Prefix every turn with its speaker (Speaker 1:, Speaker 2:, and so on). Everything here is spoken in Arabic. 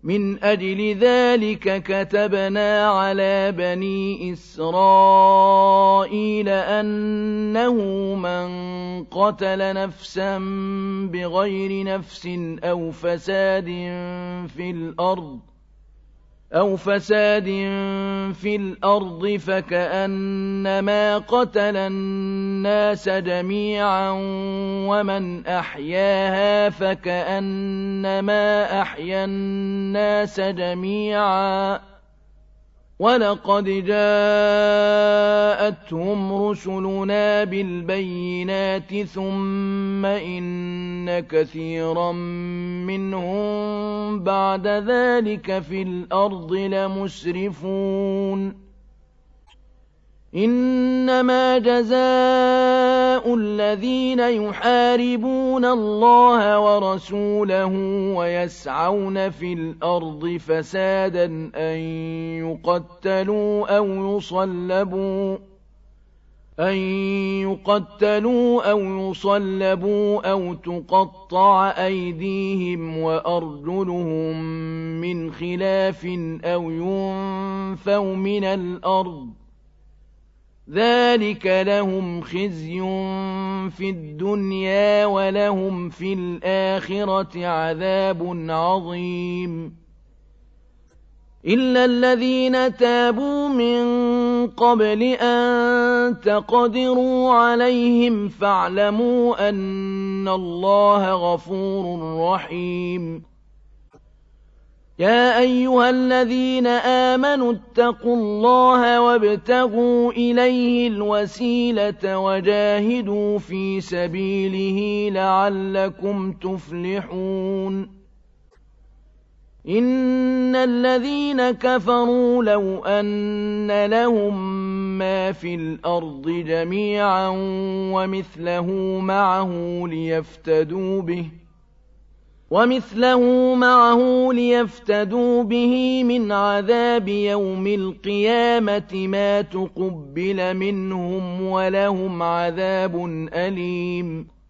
Speaker 1: من أجل ذلك كتبنا على بني إسرائيل أنه من قتل نفسا بغير نفس أو فساد في الأرض فكأنما قتل الناس جميعا ومن أحياها فكأنما أحيا الناس جميعا ولقد جاءتهم رسلنا بالبينات ثم إن كثيرا منهم بعد ذلك في الأرض لمسرفون إنما جزاء الذين يحاربون الله ورسوله ويسعون في الأرض فسادا أن يقتلوا أو يصلبوا أو تقطع أيديهم وأرجلهم من خلاف أو ينفوا من الأرض ذلك لهم خزي في الدنيا ولهم في الآخرة عذاب عظيم إلا الذين تابوا من قبل أن تقدروا عليهم فاعلموا أن الله غفور رحيم يا أيها الذين آمنوا اتقوا الله وابتغوا إليه الوسيلة وجاهدوا في سبيله لعلكم تفلحون إن الذين كفروا لو أن لهم ما في الأرض جميعا ومثله معه ليفتدوا به من عذاب يوم القيامة ما تقبل منهم ولهم عذاب أليم